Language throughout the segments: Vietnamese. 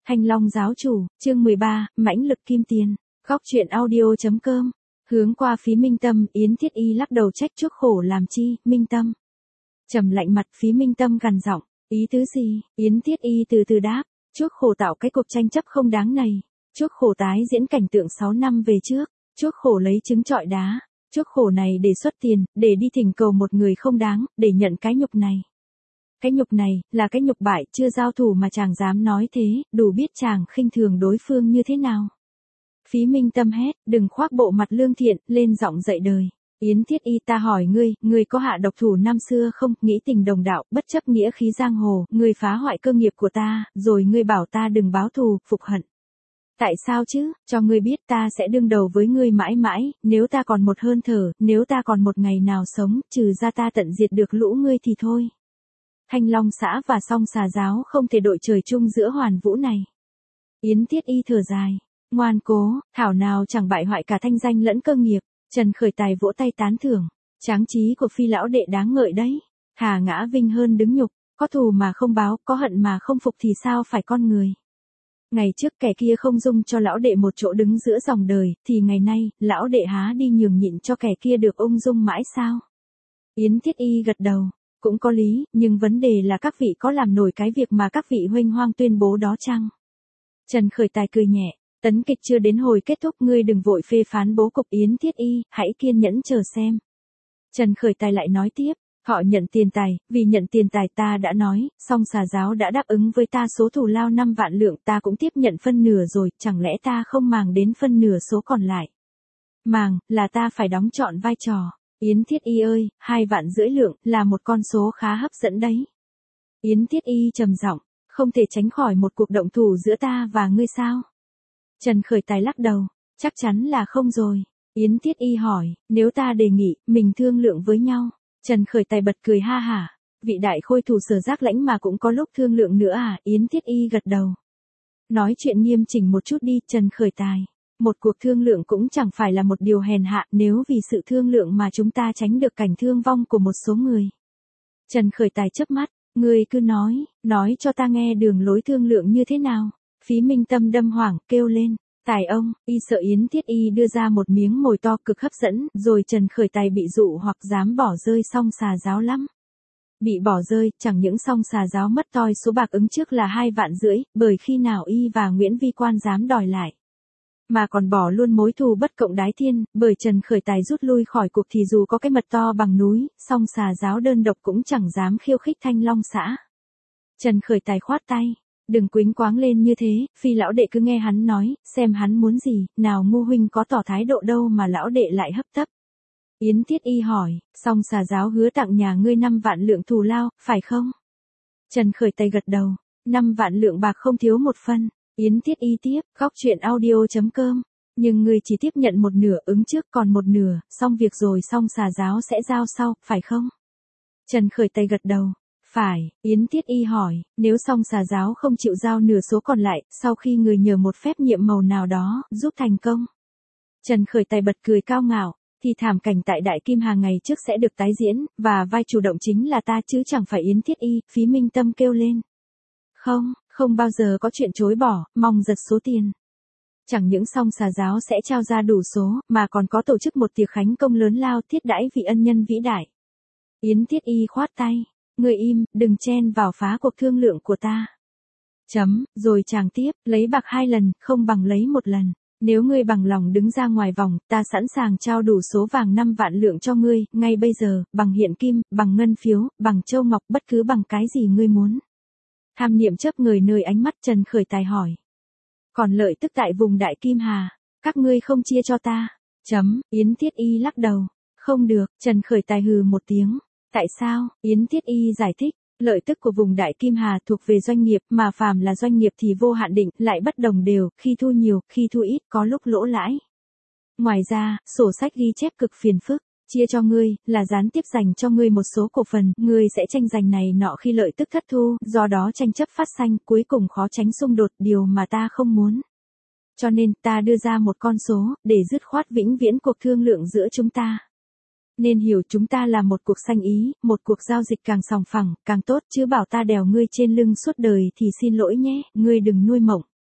Thanh Long giáo chủ, chương 13, mãnh lực kim tiền. Góc truyện audio.com. Hướng qua Phí Minh Tâm, Yến Thiết Y lắc đầu trách chuốc khổ làm chi, Minh Tâm. Trầm lạnh mặt, Phí Minh Tâm gằn giọng, ý tứ gì? Yến Thiết Y từ từ đáp, chuốc khổ tạo cái cuộc tranh chấp không đáng này. Chuốc khổ tái diễn cảnh tượng 6 năm về trước. Chuốc khổ lấy trứng trọi đá. Chuốc khổ này để xuất tiền, để đi thỉnh cầu một người không đáng, để nhận cái nhục này. Cái nhục này, là cái nhục bại, chưa giao thủ mà chàng dám nói thế, đủ biết chàng khinh thường đối phương như thế nào. Phí Minh Tâm hét, đừng khoác bộ mặt lương thiện, lên giọng dậy đời. Yến Thiết Y, ta hỏi ngươi có hạ độc thủ năm xưa không, nghĩ tình đồng đạo, bất chấp nghĩa khí giang hồ, ngươi phá hoại cơ nghiệp của ta, rồi ngươi bảo ta đừng báo thù, phục hận. Tại sao chứ, cho ngươi biết ta sẽ đương đầu với ngươi mãi mãi, nếu ta còn một hơi thở, nếu ta còn một ngày nào sống, trừ ra ta tận diệt được lũ ngươi thì thôi. Thanh Long xã và Song Xà giáo không thể đội trời chung giữa hoàn vũ này. Yến Thiết Y thở dài, ngoan cố, thảo nào chẳng bại hoại cả thanh danh lẫn cơ nghiệp. Trần Khởi Tài vỗ tay tán thưởng, tráng trí của Phi lão đệ đáng ngợi đấy. Thà ngã vinh hơn đứng nhục, có thù mà không báo, có hận mà không phục thì sao phải con người. Ngày trước kẻ kia không dung cho lão đệ một chỗ đứng giữa dòng đời, thì ngày nay, lão đệ há đi nhường nhịn cho kẻ kia được ung dung mãi sao? Yến Thiết Y gật đầu, cũng có lý, nhưng vấn đề là các vị có làm nổi cái việc mà các vị huênh hoang tuyên bố đó chăng? Trần Khởi Tài cười nhẹ, tấn kịch chưa đến hồi kết thúc, ngươi đừng vội phê phán bố cục. Yến Thiết Y, hãy kiên nhẫn chờ xem. Trần Khởi Tài lại nói tiếp, họ nhận tiền tài, vì nhận tiền tài ta đã nói, Song Xà giáo đã đáp ứng với ta số thù lao 5 vạn lượng, ta cũng tiếp nhận phân nửa rồi, chẳng lẽ ta không màng đến phân nửa số còn lại? Màng, là ta phải đóng trọn vai trò. Yến Thiết Y ơi, 2,5 vạn lượng, là một con số khá hấp dẫn đấy. Yến Thiết Y trầm giọng, không thể tránh khỏi một cuộc động thủ giữa ta và ngươi sao? Trần Khởi Tài lắc đầu, chắc chắn là không rồi. Yến Thiết Y hỏi, nếu ta đề nghị, mình thương lượng với nhau. Trần Khởi Tài bật cười ha hả, vị đại khôi thủ Sở Giác Lãnh mà cũng có lúc thương lượng nữa à? Yến Thiết Y gật đầu. Nói chuyện nghiêm chỉnh một chút đi, Trần Khởi Tài. Một cuộc thương lượng cũng chẳng phải là một điều hèn hạ, nếu vì sự thương lượng mà chúng ta tránh được cảnh thương vong của một số người. Trần Khởi Tài chớp mắt, ngươi cứ nói cho ta nghe đường lối thương lượng như thế nào. Phí Minh Tâm đâm hoảng, kêu lên, tài ông, y sợ Yến Thiết Y đưa ra một miếng mồi to cực hấp dẫn, rồi Trần Khởi Tài bị dụ hoặc dám bỏ rơi Song Xà giáo lắm. Bị bỏ rơi, chẳng những Song Xà giáo mất toi số bạc ứng trước là 2,5 vạn, bởi khi nào y và Nguyễn Vi Quan dám đòi lại. Mà còn bỏ luôn mối thù bất cộng đái thiên, bởi Trần Khởi Tài rút lui khỏi cuộc thì dù có cái mật to bằng núi, Song Xà giáo đơn độc cũng chẳng dám khiêu khích Thanh Long xã. Trần Khởi Tài khoát tay, đừng quýnh quáng lên như thế, Phi lão đệ cứ nghe hắn nói, xem hắn muốn gì, nào ngu huynh có tỏ thái độ đâu mà lão đệ lại hấp tấp. Yến Thiết Y hỏi, Song Xà giáo hứa tặng nhà ngươi 5 vạn lượng thù lao, phải không? Trần Khởi Tài gật đầu, 5 vạn lượng bạc không thiếu một phân. Yến Thiết Y tiếp, góc truyện audio.com. Nhưng ngươi chỉ tiếp nhận một nửa, ứng trước còn một nửa, xong việc rồi Song Xà giáo sẽ giao sau, phải không? Trần Khởi Tài gật đầu. Phải. Yến Thiết Y hỏi, nếu Song Xà giáo không chịu giao nửa số còn lại, sau khi người nhờ một phép nhiệm màu nào đó, giúp thành công. Trần Khởi Tài bật cười cao ngạo, thì thảm cảnh tại Đại Kim Hà ngày trước sẽ được tái diễn, và vai chủ động chính là ta chứ chẳng phải Yến Thiết Y. Phí Minh Tâm kêu lên. Không bao giờ có chuyện chối bỏ, mong giật số tiền. Chẳng những Song Xà giáo sẽ trao ra đủ số, mà còn có tổ chức một tiệc khánh công lớn lao thiết đãi vị ân nhân vĩ đại. Yến Thiết Y khoát tay. Ngươi im, đừng chen vào phá cuộc thương lượng của ta. Rồi chàng tiếp, lấy bạc 2 lần, không bằng lấy 1 lần. Nếu ngươi bằng lòng đứng ra ngoài vòng, ta sẵn sàng trao đủ số vàng 5 vạn lượng cho ngươi, ngay bây giờ, bằng hiện kim, bằng ngân phiếu, bằng châu ngọc, bất cứ bằng cái gì ngươi muốn. Tham niệm chớp người nơi ánh mắt. Trần Khởi Tài hỏi. Còn lợi tức tại vùng Đại Kim Hà, các ngươi không chia cho ta. Yến Thiết Y lắc đầu. Không được. Trần Khởi Tài hừ một tiếng. Tại sao? Yến Thiết Y giải thích, lợi tức của vùng Đại Kim Hà thuộc về doanh nghiệp, mà phàm là doanh nghiệp thì vô hạn định, lại bất đồng đều, khi thu nhiều, khi thu ít, có lúc lỗ lãi. Ngoài ra, sổ sách ghi chép cực phiền phức, chia cho ngươi, là gián tiếp dành cho ngươi một số cổ phần, ngươi sẽ tranh giành này nọ khi lợi tức thất thu, do đó tranh chấp phát sanh, cuối cùng khó tránh xung đột, điều mà ta không muốn. Cho nên, ta đưa ra một con số, để dứt khoát vĩnh viễn cuộc thương lượng giữa chúng ta. Nên hiểu chúng ta là một cuộc sanh ý, một cuộc giao dịch càng sòng phẳng, càng tốt, chứ bảo ta đèo ngươi trên lưng suốt đời thì xin lỗi nhé, ngươi đừng nuôi mộng.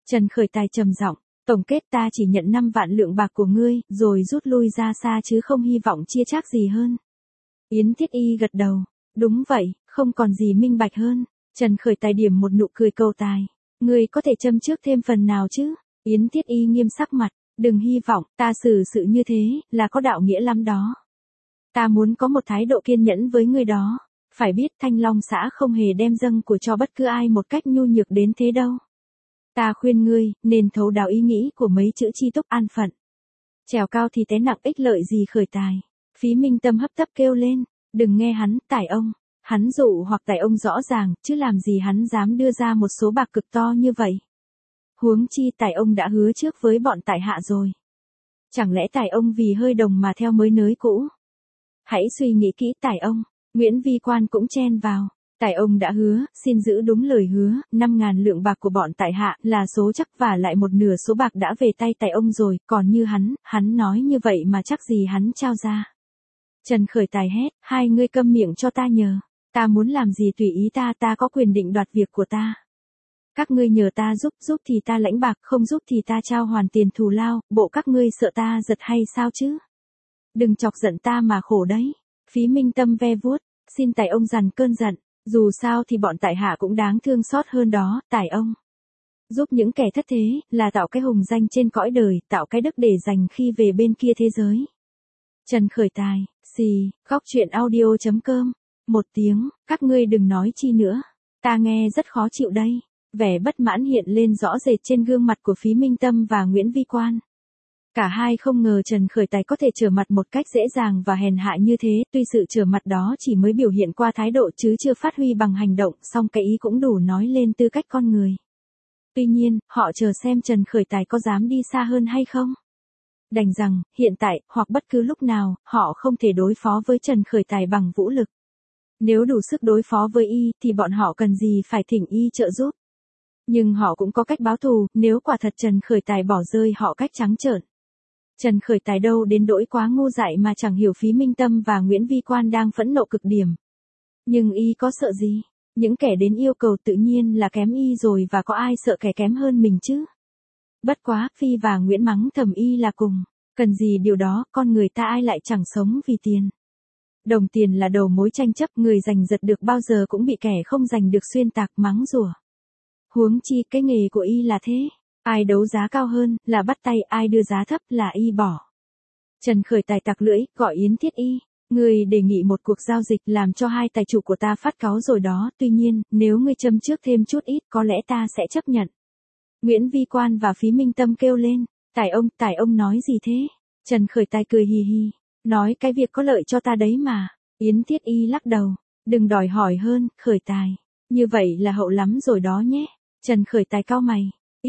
Trần Khởi Tài trầm giọng, tổng kết ta chỉ nhận 5 vạn lượng bạc của ngươi, rồi rút lui ra xa chứ không hy vọng chia chác gì hơn. Yến Thiết Y gật đầu, đúng vậy, không còn gì minh bạch hơn. Trần Khởi Tài điểm một nụ cười cầu tài, ngươi có thể châm trước thêm phần nào chứ? Yến Thiết Y nghiêm sắc mặt, đừng hy vọng, ta xử sự như thế, là có đạo nghĩa lắm đó. Ta muốn có một thái độ kiên nhẫn với ngươi đó. Phải biết Thanh Long xã không hề đem dâng của cho bất cứ ai một cách nhu nhược đến thế đâu. Ta khuyên ngươi, nên thấu đáo ý nghĩ của mấy chữ chi túc an phận. Trèo cao thì té nặng ích lợi gì Khởi Tài. Phí Minh Tâm hấp tấp kêu lên, đừng nghe hắn, tài ông. Hắn dụ hoặc tài ông rõ ràng, chứ làm gì hắn dám đưa ra một số bạc cực to như vậy. Huống chi tài ông đã hứa trước với bọn tại hạ rồi. Chẳng lẽ tài ông vì hơi đồng mà theo mới nới cũ? Hãy suy nghĩ kỹ tài ông. Nguyễn Vi Quan cũng chen vào. Tài ông đã hứa, xin giữ đúng lời hứa, 5.000 lượng bạc của bọn tại hạ là số chắc và lại một nửa số bạc đã về tay tài ông rồi, còn như hắn nói như vậy mà chắc gì hắn trao ra. Trần Khởi Tài hét, hai ngươi câm miệng cho ta nhờ, ta muốn làm gì tùy ý ta có quyền định đoạt việc của ta. Các ngươi nhờ ta giúp thì ta lãnh bạc, không giúp thì ta trao hoàn tiền thù lao, bộ các ngươi sợ ta giật hay sao chứ? Đừng chọc giận ta mà khổ đấy. Phí Minh Tâm ve vuốt, xin tài ông dằn cơn giận, dù sao thì bọn tại hạ cũng đáng thương xót hơn đó, tài ông. Giúp những kẻ thất thế, là tạo cái hùng danh trên cõi đời, tạo cái đức để dành khi về bên kia thế giới. Trần Khởi Tài, xì, góc truyện audio.com, 1 tiếng, các ngươi đừng nói chi nữa, ta nghe rất khó chịu đây. Vẻ bất mãn hiện lên rõ rệt trên gương mặt của Phí Minh Tâm và Nguyễn Vi Quan. Cả hai không ngờ Trần Khởi Tài có thể trở mặt một cách dễ dàng và hèn hạ như thế, tuy sự trở mặt đó chỉ mới biểu hiện qua thái độ chứ chưa phát huy bằng hành động, song cái ý cũng đủ nói lên tư cách con người. Tuy nhiên, họ chờ xem Trần Khởi Tài có dám đi xa hơn hay không. Đành rằng, hiện tại, hoặc bất cứ lúc nào, họ không thể đối phó với Trần Khởi Tài bằng vũ lực. Nếu đủ sức đối phó với y, thì bọn họ cần gì phải thỉnh y trợ giúp. Nhưng họ cũng có cách báo thù, nếu quả thật Trần Khởi Tài bỏ rơi họ cách trắng trợn. Trần Khởi Tài đâu đến nỗi quá ngu dại mà chẳng hiểu Phí Minh Tâm và Nguyễn Vi Quan đang phẫn nộ cực điểm. Nhưng y có sợ gì? Những kẻ đến yêu cầu tự nhiên là kém y rồi, và có ai sợ kẻ kém hơn mình chứ? Bất quá, Phi và Nguyễn mắng thầm y là cùng. Cần gì điều đó, con người ta ai lại chẳng sống vì tiền. Đồng tiền là đầu mối tranh chấp, người giành giật được bao giờ cũng bị kẻ không giành được xuyên tạc mắng rủa. Huống chi cái nghề của y là thế. Ai đấu giá cao hơn, là bắt tay, ai đưa giá thấp, là y bỏ. Trần Khởi Tài tặc lưỡi, gọi Yến Thiết Y. Ngươi đề nghị một cuộc giao dịch làm cho hai tài chủ của ta phát cáu rồi đó, tuy nhiên, nếu ngươi châm trước thêm chút ít, có lẽ ta sẽ chấp nhận. Nguyễn Vi Quan và Phí Minh Tâm kêu lên, tài ông nói gì thế? Trần Khởi Tài cười hì hì, nói cái việc có lợi cho ta đấy mà. Yến Thiết Y lắc đầu, đừng đòi hỏi hơn, Khởi Tài. Như vậy là hậu lắm rồi đó nhé. Trần Khởi Tài cau mày.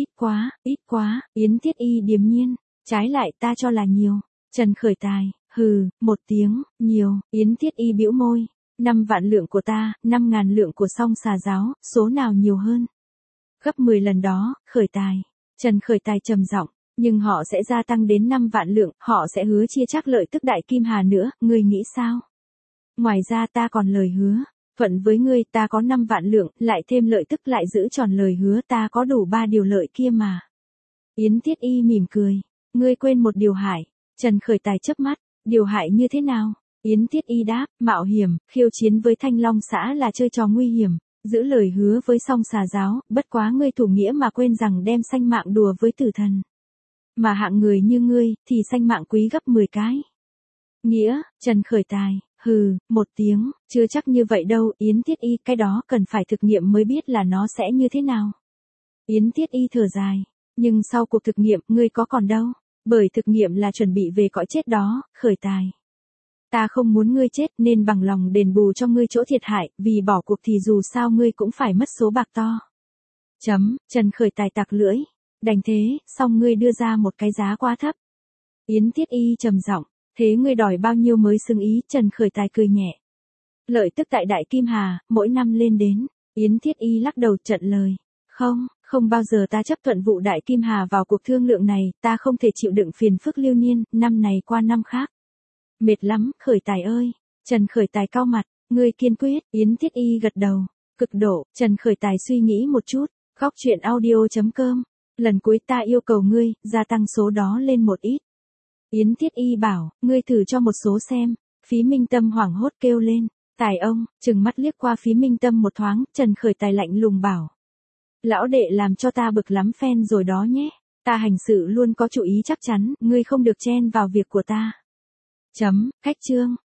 Ít quá, Yến Thiết Y điềm nhiên, trái lại ta cho là nhiều. Trần Khởi Tài, hừ, 1 tiếng, nhiều, Yến Thiết Y bĩu môi, 5 vạn lượng của ta, 5.000 lượng của Song Xà Giáo, số nào nhiều hơn? Gấp 10 lần đó, Khởi Tài. Trần Khởi Tài trầm giọng, nhưng họ sẽ gia tăng đến 5 vạn lượng, họ sẽ hứa chia chắc lợi tức Đại Kim Hà nữa, ngươi nghĩ sao? Ngoài ra ta còn lời hứa. Thuận với ngươi, ta có 5 vạn lượng, lại thêm lợi tức, lại giữ tròn lời hứa, ta có đủ 3 điều lợi kia mà. Yến Thiết Y mỉm cười, ngươi quên một điều hại. Trần Khởi Tài chớp mắt, điều hại như thế nào? Yến Thiết Y đáp, mạo hiểm, khiêu chiến với Thanh Long xã là chơi trò nguy hiểm, giữ lời hứa với Song Xà Giáo, bất quá ngươi thủ nghĩa mà quên rằng đem sanh mạng đùa với tử thần. Mà hạng người như ngươi, thì sanh mạng quý gấp 10 cái. Nghĩa, Trần Khởi Tài. Hừ, 1 tiếng, chưa chắc như vậy đâu, Yến Thiết Y, cái đó cần phải thực nghiệm mới biết là nó sẽ như thế nào. Yến Thiết Y thở dài, nhưng sau cuộc thực nghiệm, ngươi có còn đâu, bởi thực nghiệm là chuẩn bị về cõi chết đó, Khởi Tài. Ta không muốn ngươi chết nên bằng lòng đền bù cho ngươi chỗ thiệt hại, vì bỏ cuộc thì dù sao ngươi cũng phải mất số bạc to. Trần Khởi Tài tặc lưỡi, đành thế, xong ngươi đưa ra một cái giá quá thấp. Yến Thiết Y trầm giọng. Thế ngươi đòi bao nhiêu mới xứng ý? Trần Khởi Tài cười nhẹ. Lợi tức tại Đại Kim Hà, mỗi năm lên đến. Yến Thiết Y lắc đầu trận lời. Không bao giờ ta chấp thuận vụ Đại Kim Hà vào cuộc thương lượng này, ta không thể chịu đựng phiền phức lưu niên, năm này qua năm khác. Mệt lắm, Khởi Tài ơi. Trần Khởi Tài cau mặt, ngươi kiên quyết. Yến Thiết Y gật đầu. Cực độ, Trần Khởi Tài suy nghĩ một chút. Góc truyện audio.com Lần cuối ta yêu cầu ngươi, gia tăng số đó lên một ít. Yến Thiết Y bảo, ngươi thử cho một số xem. Phí Minh Tâm hoảng hốt kêu lên. Tài ông, trừng mắt liếc qua Phí Minh Tâm một thoáng, Trần Khởi Tài lạnh lùng bảo. Lão đệ làm cho ta bực lắm phen rồi đó nhé. Ta hành sự luôn có chủ ý chắc chắn, ngươi không được chen vào việc của ta. Khách chương.